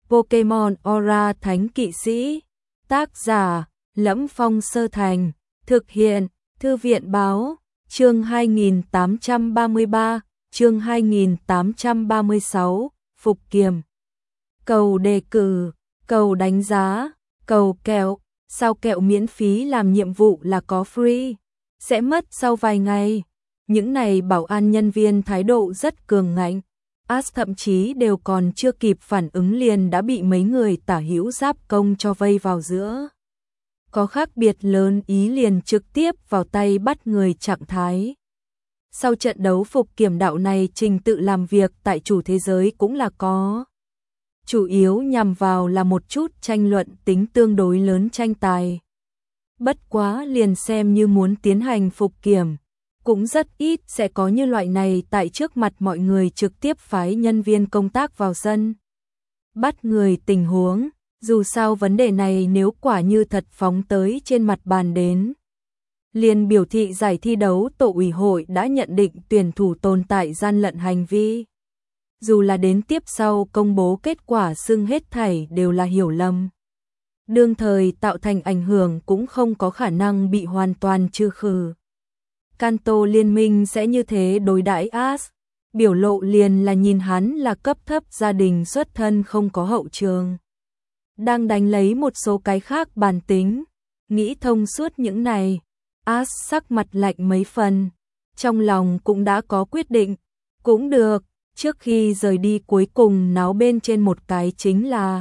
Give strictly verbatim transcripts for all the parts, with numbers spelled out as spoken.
Pokemon Aura Thánh Kỵ Sĩ. Tác giả: Lẫm Phong Sơ Thành. Thực hiện: Thư viện báo. Chương hai nghìn tám trăm ba mươi ba, chương hai nghìn tám trăm ba mươi sáu, Phục Kiểm. Cầu đề cử, cầu đánh giá, cầu kẹo, sao kẹo miễn phí làm nhiệm vụ là có free, sẽ mất sau vài ngày. Những này bảo an nhân viên thái độ rất cường ngạnh. Ash thậm chí đều còn chưa kịp phản ứng liền đã bị mấy người tả hữu giáp công cho vây vào giữa. Có khác biệt lớn ý liền trực tiếp vào tay bắt người trạng thái. Sau trận đấu phục kiểm đạo này, trình tự làm việc tại chủ thế giới cũng là có. Chủ yếu nhằm vào là một chút tranh luận tính tương đối lớn tranh tài. Bất quá liền xem như muốn tiến hành phục kiểm, cũng rất ít sẽ có như loại này tại trước mặt mọi người trực tiếp phái nhân viên công tác vào sân bắt người tình huống. Dù sao vấn đề này nếu quả như thật phóng tới trên mặt bàn đến, liền biểu thị giải thi đấu tổ ủy hội đã nhận định tuyển thủ tồn tại gian lận hành vi. Dù là đến tiếp sau công bố kết quả xưng hết thảy đều là hiểu lầm, đương thời tạo thành ảnh hưởng cũng không có khả năng bị hoàn toàn trừ khử. Kanto liên minh sẽ như thế đối đãi Ash, biểu lộ liền là nhìn hắn là cấp thấp gia đình xuất thân không có hậu trường, đang đánh lấy một số cái khác bản tính. Nghĩ thông suốt những này, Ash sắc mặt lạnh mấy phần, trong lòng cũng đã có quyết định. Cũng được, trước khi rời đi cuối cùng náo bên trên một cái chính là: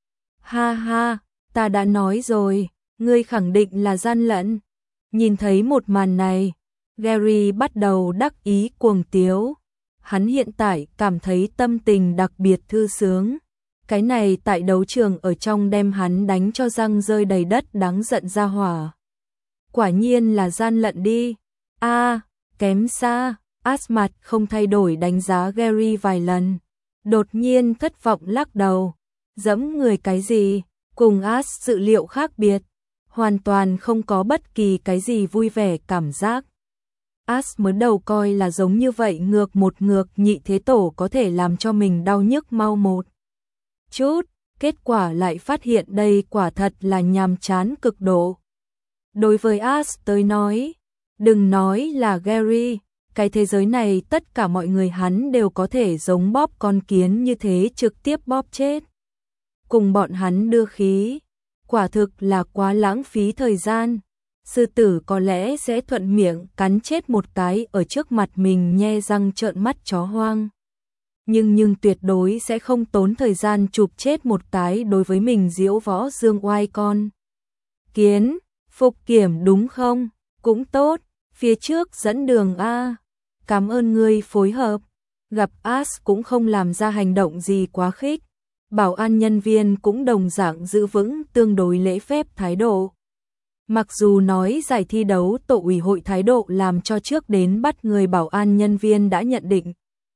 ha ha, ta đã nói rồi, ngươi khẳng định là gian lận. Nhìn thấy một màn này, Gary bắt đầu đắc ý cuồng tiếu. Hắn hiện tại cảm thấy tâm tình đặc biệt thư sướng. Cái này tại đấu trường ở trong đem hắn đánh cho răng rơi đầy đất đáng giận ra hỏa. Quả nhiên là gian lận đi. A, à, kém xa. Ash mặt không thay đổi đánh giá Gary vài lần. Đột nhiên thất vọng lắc đầu. Dẫm người cái gì? Cùng Ash dự liệu khác biệt. Hoàn toàn không có bất kỳ cái gì vui vẻ cảm giác. Ash mới đầu coi là giống như vậy ngược một ngược nhị thế tổ có thể làm cho mình đau nhức mau một chút, kết quả lại phát hiện đây quả thật là nhàm chán cực độ. Đối với Ash tới nói, đừng nói là Gary, cái thế giới này tất cả mọi người hắn đều có thể giống bóp con kiến như thế trực tiếp bóp chết. Cùng bọn hắn đưa khí, quả thực là quá lãng phí thời gian. Sư tử có lẽ sẽ thuận miệng cắn chết một cái ở trước mặt mình nhe răng trợn mắt chó hoang. Nhưng nhưng tuyệt đối sẽ không tốn thời gian chụp chết một cái đối với mình diễu võ dương oai con kiến. Phục kiểm đúng không? Cũng tốt, phía trước dẫn đường a. Cảm ơn ngươi phối hợp. Gặp Ash cũng không làm ra hành động gì quá khích. Bảo an nhân viên cũng đồng dạng giữ vững tương đối lễ phép thái độ. Mặc dù nói giải thi đấu tổ ủy hội thái độ làm cho trước đến bắt người bảo an nhân viên đã nhận định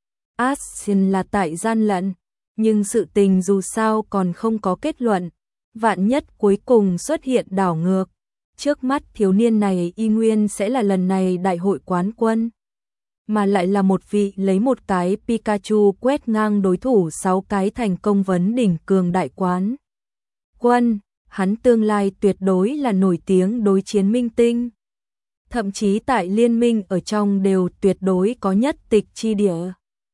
Ash là tại gian lận, nhưng sự tình dù sao còn không có kết luận, vạn nhất cuối cùng xuất hiện đảo ngược, trước mắt thiếu niên này y nguyên sẽ là lần này đại hội quán quân, mà lại là một vị lấy một cái Pikachu quét ngang đối thủ sáu cái thành công vấn đỉnh cường đại quán quân. Hắn tương lai tuyệt đối là nổi tiếng đối chiến minh tinh. Thậm chí tại liên minh ở trong đều tuyệt đối có nhất tịch chi địa.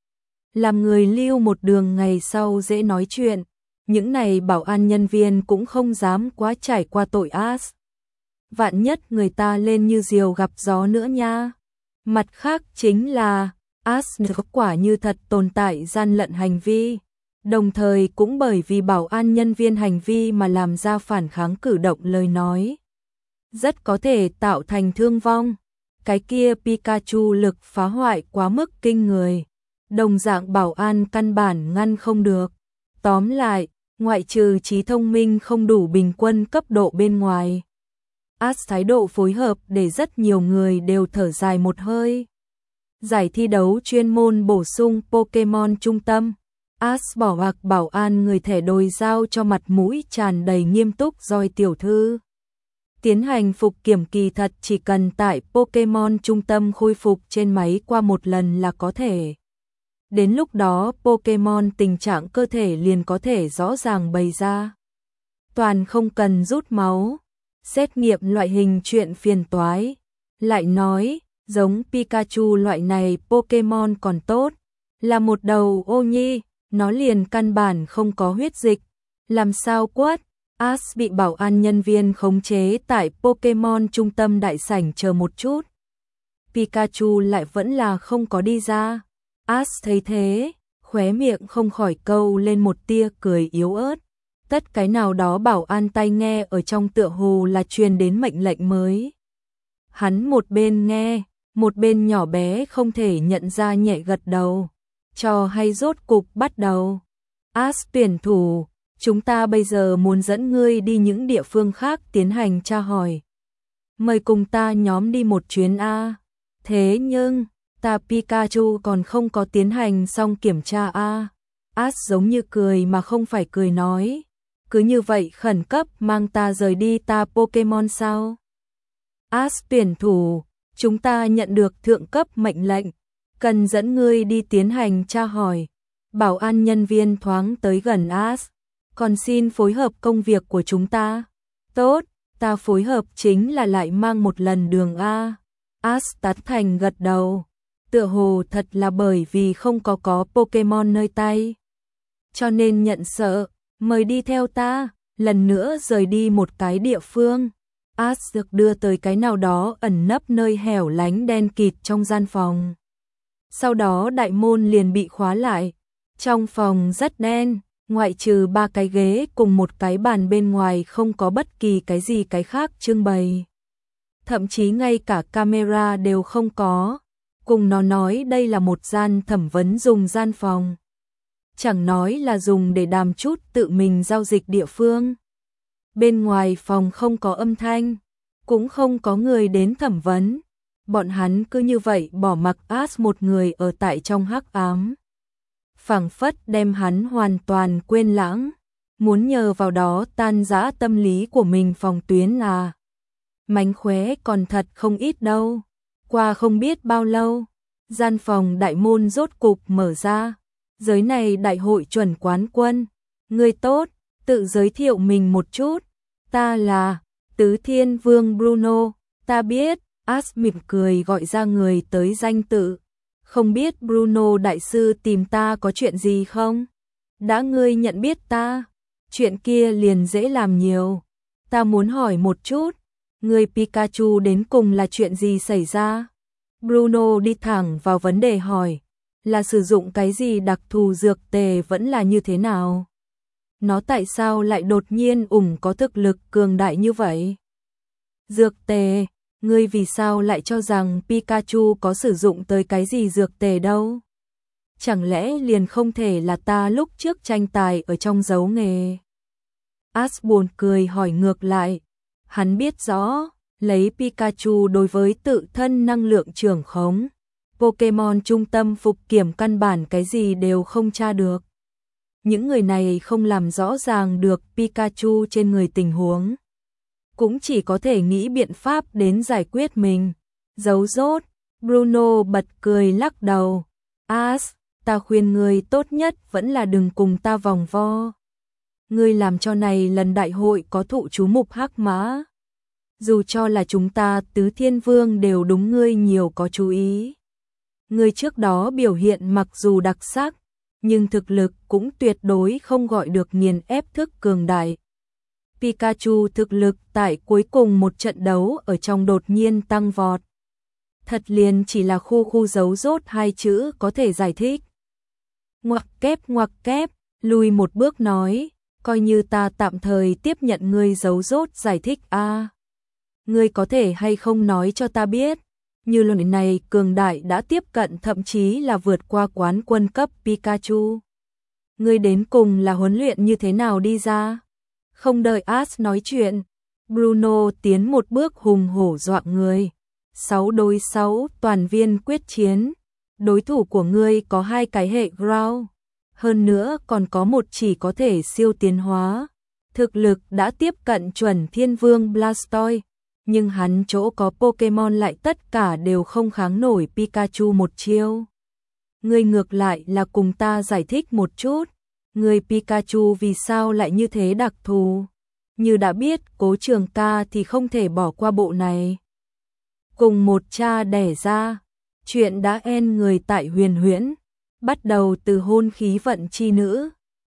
Làm người lưu một đường ngày sau dễ nói chuyện, những này bảo an nhân viên cũng không dám quá trải qua tội Ash. Vạn nhất người ta lên như diều gặp gió nữa nha. Mặt khác chính là Ash quả như thật tồn tại gian lận hành vi. Đồng thời cũng bởi vì bảo an nhân viên hành vi mà làm ra phản kháng cử động lời nói, rất có thể tạo thành thương vong. Cái kia Pikachu lực phá hoại quá mức kinh người, đồng dạng bảo an căn bản ngăn không được. Tóm lại, ngoại trừ trí thông minh không đủ bình quân cấp độ bên ngoài, Ash thái độ phối hợp để rất nhiều người đều thở dài một hơi. Giải thi đấu chuyên môn bổ sung Pokemon trung tâm. Ash bỏ mặc bảo an người thẻ đồi giao cho mặt mũi tràn đầy nghiêm túc Doi tiểu thư. Tiến hành phục kiểm kỳ thật chỉ cần tại Pokemon trung tâm khôi phục trên máy qua một lần là có thể. Đến lúc đó Pokemon tình trạng cơ thể liền có thể rõ ràng bày ra. Toàn không cần rút máu, xét nghiệm loại hình chuyện phiền toái. Lại nói, giống Pikachu loại này Pokemon còn tốt, là một đầu ô nhi, nó liền căn bản không có huyết dịch. Làm sao quất? Ash bị bảo an nhân viên khống chế tại Pokemon trung tâm đại sảnh chờ một chút. Pikachu lại vẫn là không có đi ra. Ash thấy thế, khóe miệng không khỏi câu lên một tia cười yếu ớt. Tất cái nào đó bảo an tai nghe ở trong tựa hồ là truyền đến mệnh lệnh mới. Hắn một bên nghe, một bên nhỏ bé không thể nhận ra nhẹ gật đầu. Trò hay rốt cục bắt đầu. Ash tuyển thủ, chúng ta bây giờ muốn dẫn ngươi đi những địa phương khác tiến hành tra hỏi. Mời cùng ta nhóm đi một chuyến A. Thế nhưng, ta Pikachu còn không có tiến hành xong kiểm tra A. Ash giống như cười mà không phải cười nói. Cứ như vậy khẩn cấp mang ta rời đi ta Pokemon sao? Ash tuyển thủ, chúng ta nhận được thượng cấp mệnh lệnh, cần dẫn ngươi đi tiến hành tra hỏi. Bảo an nhân viên thoáng tới gần Ash, còn xin phối hợp công việc của chúng ta. Tốt, ta phối hợp chính là lại mang một lần đường A. Ash tán thành gật đầu, tựa hồ thật là bởi vì không có có Pokemon nơi tay. Cho nên nhận sợ, mời đi theo ta, lần nữa rời đi một cái địa phương. Ash được đưa tới cái nào đó ẩn nấp nơi hẻo lánh đen kịt trong gian phòng. Sau đó đại môn liền bị khóa lại. Trong phòng rất đen, ngoại trừ ba cái ghế cùng một cái bàn bên ngoài không có bất kỳ cái gì cái khác trưng bày. Thậm chí ngay cả camera đều không có. Cùng nó nói đây là một gian thẩm vấn dùng gian phòng. Chẳng nói là dùng để đàm chút tự mình giao dịch địa phương. Bên ngoài phòng không có âm thanh, cũng không có người đến thẩm vấn. Bọn hắn cứ như vậy bỏ mặc Ash một người ở tại trong hắc ám. Phảng phất đem hắn hoàn toàn quên lãng, muốn nhờ vào đó tan rã tâm lý của mình phòng tuyến à. Mánh khóe còn thật không ít đâu. Qua không biết bao lâu, gian phòng đại môn rốt cục mở ra. Giới này đại hội chuẩn quán quân. Người tốt, tự giới thiệu mình một chút. Ta là Tứ Thiên Vương Bruno. Ta biết. Ash mỉm cười gọi ra người tới danh tự. Không biết Bruno đại sư tìm ta có chuyện gì không? Đã ngươi nhận biết ta, chuyện kia liền dễ làm nhiều. Ta muốn hỏi một chút, ngươi Pikachu đến cùng là chuyện gì xảy ra? Bruno đi thẳng vào vấn đề hỏi, là sử dụng cái gì đặc thù dược tề vẫn là như thế nào? Nó tại sao lại đột nhiên ủng có thực lực cường đại như vậy? Dược tề, ngươi vì sao lại cho rằng Pikachu có sử dụng tới cái gì dược tề đâu? Chẳng lẽ liền không thể là ta lúc trước tranh tài ở trong giấu nghề? Ash buồn cười hỏi ngược lại. Hắn biết rõ, lấy Pikachu đối với tự thân năng lượng trưởng khống, Pokemon trung tâm phục kiểm căn bản cái gì đều không tra được. Những người này không làm rõ ràng được Pikachu trên người tình huống. Cũng chỉ có thể nghĩ biện pháp đến giải quyết mình. Giấu rốt, Bruno bật cười lắc đầu. Ash, ta khuyên ngươi tốt nhất vẫn là đừng cùng ta vòng vo. Ngươi làm cho này lần đại hội có thụ chú mục hắc mã. Dù cho là chúng ta Tứ Thiên Vương đều đúng ngươi nhiều có chú ý. Ngươi trước đó biểu hiện mặc dù đặc sắc, nhưng thực lực cũng tuyệt đối không gọi được nghiền ép thức cường đại. Pikachu thực lực tại cuối cùng một trận đấu ở trong đột nhiên tăng vọt. Thật liền chỉ là khu khu giấu rốt hai chữ có thể giải thích. Ngoặc kép ngoặc kép, lùi một bước nói, coi như ta tạm thời tiếp nhận ngươi giấu rốt giải thích a. À, ngươi có thể hay không nói cho ta biết, như lần này cường đại đã tiếp cận thậm chí là vượt qua quán quân cấp Pikachu. Ngươi đến cùng là huấn luyện như thế nào đi ra? Không đợi Ash nói chuyện, Bruno tiến một bước hùng hổ dọa người. Sáu đối sáu toàn viên quyết chiến. Đối thủ của ngươi có hai cái hệ Growl. Hơn nữa còn có một chỉ có thể siêu tiến hóa. Thực lực đã tiếp cận chuẩn Thiên Vương Blastoise. Nhưng hắn chỗ có Pokemon lại tất cả đều không kháng nổi Pikachu một chiêu. ngươi ngược lại là cùng ta giải thích một chút, ngươi Pikachu vì sao lại như thế đặc thù? Như đã biết, Cố Trường Ca thì không thể bỏ qua bộ này. Cùng một cha đẻ ra, chuyện đã en người tại Huyền Huyễn, bắt đầu từ hôn khí vận chi nữ,